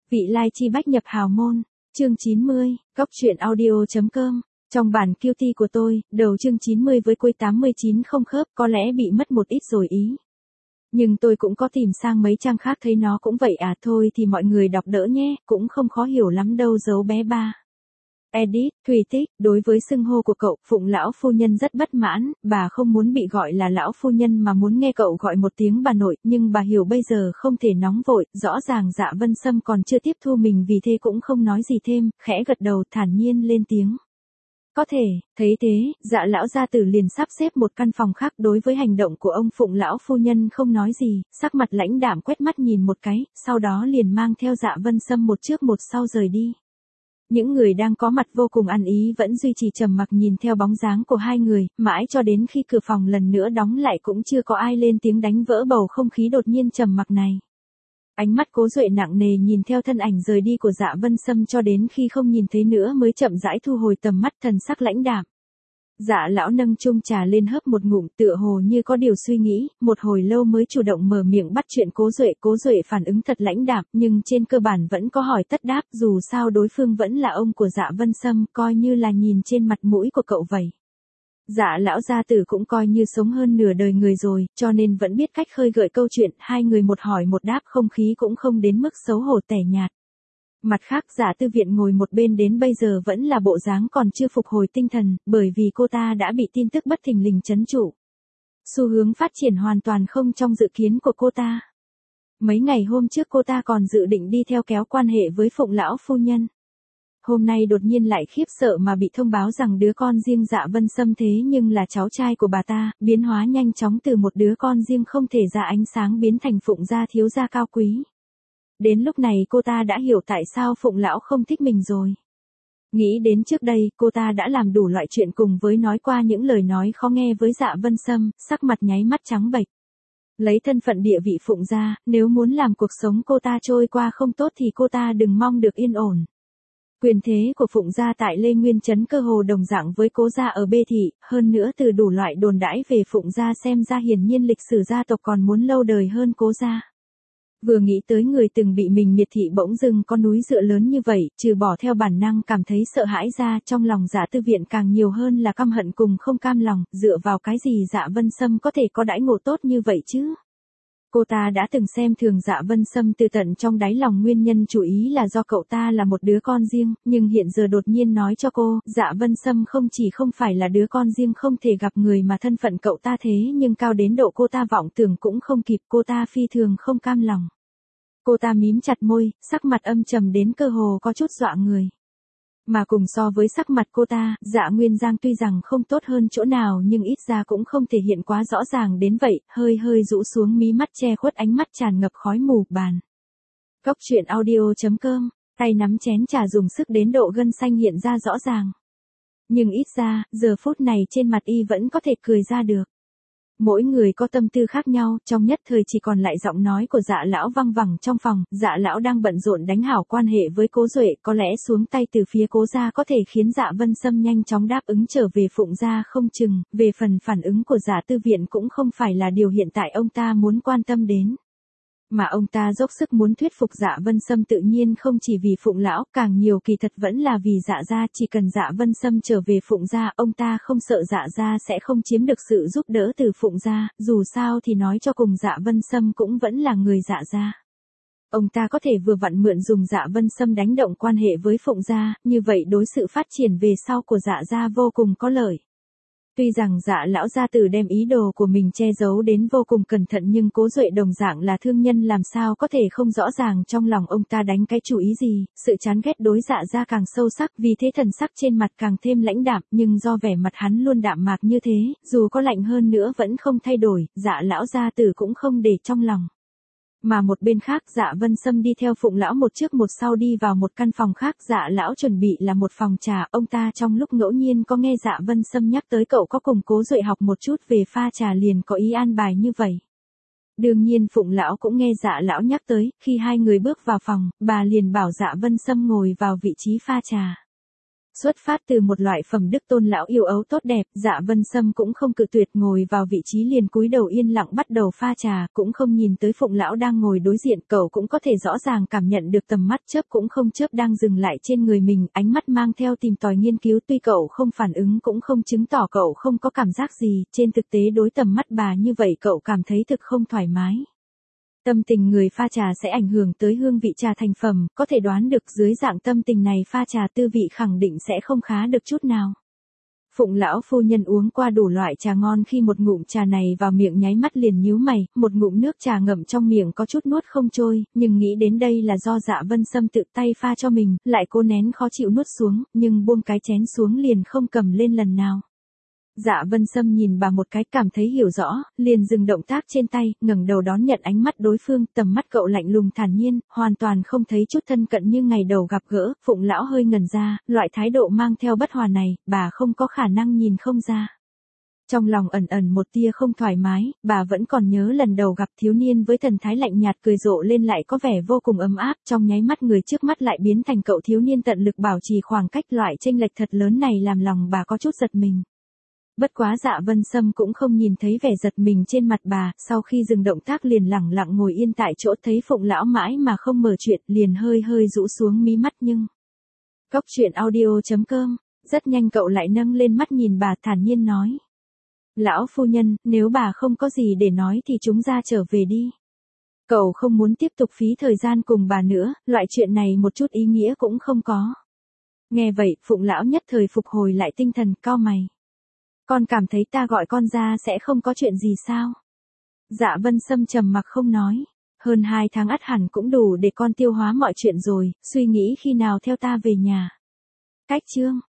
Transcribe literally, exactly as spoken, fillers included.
Vị lai chi bách nhập hào môn, chương chín mươi, Cóc truyện audio chấm com. Trong bản Q T của tôi, đầu chương chín mươi với cuối tám mươi chín không khớp, có lẽ bị mất một ít rồi ý. Nhưng tôi cũng có tìm sang mấy trang khác thấy nó cũng vậy à, thôi thì mọi người đọc đỡ nhé, cũng không khó hiểu lắm đâu dấu bé ba. Edit, Thùy Tích, đối với xưng hô của cậu, Phụng lão phu nhân rất bất mãn, bà không muốn bị gọi là lão phu nhân mà muốn nghe cậu gọi một tiếng bà nội, nhưng bà hiểu bây giờ không thể nóng vội, rõ ràng Dạ Vân Sâm còn chưa tiếp thu mình vì thế cũng không nói gì thêm, khẽ gật đầu thản nhiên lên tiếng. Có thể, thấy thế, Dạ lão gia tử liền sắp xếp một căn phòng khác. Đối với hành động của ông Phụng lão phu nhân không nói gì, sắc mặt lãnh đạm quét mắt nhìn một cái, sau đó liền mang theo Dạ Vân Sâm một trước một sau rời đi. Những người đang có mặt vô cùng ăn ý vẫn duy trì trầm mặc nhìn theo bóng dáng của hai người, mãi cho đến khi cửa phòng lần nữa đóng lại cũng chưa có ai lên tiếng đánh vỡ bầu không khí đột nhiên trầm mặc này. Ánh mắt Cố Duệ nặng nề nhìn theo thân ảnh rời đi của Dạ Vân Sâm cho đến khi không nhìn thấy nữa mới chậm rãi thu hồi tầm mắt, thần sắc lãnh đạm. Dạ lão nâng chung trà lên hớp một ngụm, tựa hồ như có điều suy nghĩ, một hồi lâu mới chủ động mở miệng bắt chuyện Cố Duệ. Cố Duệ phản ứng thật lãnh đạm, nhưng trên cơ bản vẫn có hỏi tất đáp, dù sao đối phương vẫn là ông của Dạ Vân Sâm, coi như là nhìn trên mặt mũi của cậu vậy. Dạ lão gia tử cũng coi như sống hơn nửa đời người rồi, cho nên vẫn biết cách khơi gợi câu chuyện, hai người một hỏi một đáp, không khí cũng không đến mức xấu hổ tẻ nhạt. Mặt khác, Dạ Tư Viện ngồi một bên đến bây giờ vẫn là bộ dáng còn chưa phục hồi tinh thần, bởi vì cô ta đã bị tin tức bất thình lình trấn trụ. Xu hướng phát triển hoàn toàn không trong dự kiến của cô ta. Mấy ngày hôm trước cô ta còn dự định đi theo kéo quan hệ với Phụng lão phu nhân. Hôm nay đột nhiên lại khiếp sợ mà bị thông báo rằng đứa con riêng Dạ Vân Sâm thế nhưng là cháu trai của bà ta, biến hóa nhanh chóng từ một đứa con riêng không thể ra ánh sáng biến thành Phụng gia thiếu gia cao quý. Đến lúc này cô ta đã hiểu tại sao Phụng lão không thích mình rồi. Nghĩ đến trước đây, cô ta đã làm đủ loại chuyện cùng với nói qua những lời nói khó nghe với Dạ Vân Sâm, sắc mặt nháy mắt trắng bệch. Lấy thân phận địa vị Phụng gia, nếu muốn làm cuộc sống cô ta trôi qua không tốt thì cô ta đừng mong được yên ổn. Quyền thế của Phụng gia tại Lê Nguyên Trấn cơ hồ đồng dạng với Cố gia ở Bê Thị, hơn nữa từ đủ loại đồn đãi về Phụng gia xem ra hiển nhiên lịch sử gia tộc còn muốn lâu đời hơn Cố gia. Vừa nghĩ tới người từng bị mình miệt thị bỗng dưng có núi dựa lớn như vậy, trừ bỏ theo bản năng cảm thấy sợ hãi ra, trong lòng Dạ Tư Viện càng nhiều hơn là căm hận cùng không cam lòng, dựa vào cái gì Dạ Vân Sâm có thể có đãi ngộ tốt như vậy chứ? Cô ta đã từng xem thường Dạ Vân Sâm từ tận trong đáy lòng, nguyên nhân chủ ý là do cậu ta là một đứa con riêng, nhưng hiện giờ đột nhiên nói cho cô, Dạ Vân Sâm không chỉ không phải là đứa con riêng không thể gặp người mà thân phận cậu ta thế nhưng cao đến độ cô ta vọng tưởng cũng không kịp, cô ta phi thường không cam lòng. Cô ta mím chặt môi, sắc mặt âm trầm đến cơ hồ có chút dọa người. Mà cùng so với sắc mặt cô ta, Dạ Nguyên Giang tuy rằng không tốt hơn chỗ nào nhưng ít ra cũng không thể hiện quá rõ ràng đến vậy, hơi hơi rũ xuống mí mắt che khuất ánh mắt tràn ngập khói mù. Bàn. Cóc truyện audio chấm com, tay nắm chén trà dùng sức đến độ gân xanh hiện ra rõ ràng. Nhưng ít ra, giờ phút này trên mặt y vẫn có thể cười ra được. Mỗi người có tâm tư khác nhau, trong nhất thời chỉ còn lại giọng nói của Dạ lão văng vẳng trong phòng. Dạ lão đang bận rộn đánh hảo quan hệ với Cố Duệ, có lẽ xuống tay từ phía Cố gia có thể khiến Dạ Vân Sâm nhanh chóng đáp ứng trở về Phụng gia không chừng. Về phần phản ứng của Dạ Tư Viện cũng không phải là điều hiện tại ông ta muốn quan tâm đến. Mà ông ta dốc sức muốn thuyết phục Dạ Vân Sâm tự nhiên không chỉ vì Phụng lão, càng nhiều kỳ thật vẫn là vì Dạ gia, chỉ cần Dạ Vân Sâm trở về Phụng gia, ông ta không sợ Dạ gia sẽ không chiếm được sự giúp đỡ từ Phụng gia, dù sao thì nói cho cùng Dạ Vân Sâm cũng vẫn là người Dạ gia. Ông ta có thể vừa vặn mượn dùng Dạ Vân Sâm đánh động quan hệ với Phụng gia, như vậy đối sự phát triển về sau của Dạ gia vô cùng có lợi. Tuy rằng Dạ lão gia tử đem ý đồ của mình che giấu đến vô cùng cẩn thận nhưng Cố Duệ đồng dạng là thương nhân làm sao có thể không rõ ràng trong lòng ông ta đánh cái chủ ý gì, sự chán ghét đối Dạ gia càng sâu sắc, vì thế thần sắc trên mặt càng thêm lãnh đạm, nhưng do vẻ mặt hắn luôn đạm mạc như thế, dù có lạnh hơn nữa vẫn không thay đổi, Dạ lão gia tử cũng không để trong lòng. Mà một bên khác, Dạ Vân Sâm đi theo Phụng lão một trước một sau đi vào một căn phòng khác. Dạ lão chuẩn bị là một phòng trà, ông ta trong lúc ngẫu nhiên có nghe Dạ Vân Sâm nhắc tới cậu có cùng Cố Duệ học một chút về pha trà liền có ý an bài như vậy. Đương nhiên Phụng lão cũng nghe Dạ lão nhắc tới, khi hai người bước vào phòng, bà liền bảo Dạ Vân Sâm ngồi vào vị trí pha trà. Xuất phát từ một loại phẩm đức tôn lão yêu ấu tốt đẹp, Dạ Vân Sâm cũng không cự tuyệt, ngồi vào vị trí liền cúi đầu yên lặng bắt đầu pha trà, cũng không nhìn tới Phụng lão đang ngồi đối diện, cậu cũng có thể rõ ràng cảm nhận được tầm mắt chớp cũng không chớp đang dừng lại trên người mình, ánh mắt mang theo tìm tòi nghiên cứu, tuy cậu không phản ứng cũng không chứng tỏ cậu không có cảm giác gì, trên thực tế đối tầm mắt bà như vậy cậu cảm thấy thực không thoải mái. Tâm tình người pha trà sẽ ảnh hưởng tới hương vị trà thành phẩm, có thể đoán được dưới dạng tâm tình này pha trà tư vị khẳng định sẽ không khá được chút nào. Phụng lão phu nhân uống qua đủ loại trà ngon, khi một ngụm trà này vào miệng nháy mắt liền nhíu mày, một ngụm nước trà ngậm trong miệng có chút nuốt không trôi, nhưng nghĩ đến đây là do Dạ Vân Sâm tự tay pha cho mình, lại cố nén khó chịu nuốt xuống, nhưng buông cái chén xuống liền không cầm lên lần nào. Dạ Vân Sâm nhìn bà một cái, cảm thấy hiểu rõ, liền dừng động tác trên tay, ngẩng đầu đón nhận ánh mắt đối phương, tầm mắt cậu lạnh lùng thản nhiên, hoàn toàn không thấy chút thân cận như ngày đầu gặp gỡ. Phụng lão hơi ngẩn ra, loại thái độ mang theo bất hòa này, bà không có khả năng nhìn không ra. Trong lòng ẩn ẩn một tia không thoải mái, bà vẫn còn nhớ lần đầu gặp thiếu niên với thần thái lạnh nhạt cười rộ lên lại có vẻ vô cùng ấm áp, trong nháy mắt người trước mắt lại biến thành cậu thiếu niên tận lực bảo trì khoảng cách, loại chênh lệch thật lớn này làm lòng bà có chút giật mình. Bất quá Dạ Vân Sâm cũng không nhìn thấy vẻ giật mình trên mặt bà, sau khi dừng động tác liền lẳng lặng ngồi yên tại chỗ, thấy Phụng lão mãi mà không mở chuyện, liền hơi hơi rũ xuống mí mắt. Nhưng Cốc truyện audio chấm com, rất nhanh cậu lại nâng lên mắt nhìn bà, thản nhiên nói: "Lão phu nhân, nếu bà không có gì để nói thì chúng ta trở về đi." Cậu không muốn tiếp tục phí thời gian cùng bà nữa, loại chuyện này một chút ý nghĩa cũng không có. Nghe vậy, Phụng lão nhất thời phục hồi lại tinh thần, cau mày: "Con cảm thấy ta gọi con ra sẽ không có chuyện gì sao?" Dạ Vân Sâm trầm mặc không nói. "Hơn hai tháng ắt hẳn cũng đủ để con tiêu hóa mọi chuyện rồi, suy nghĩ khi nào theo ta về nhà." Cách chương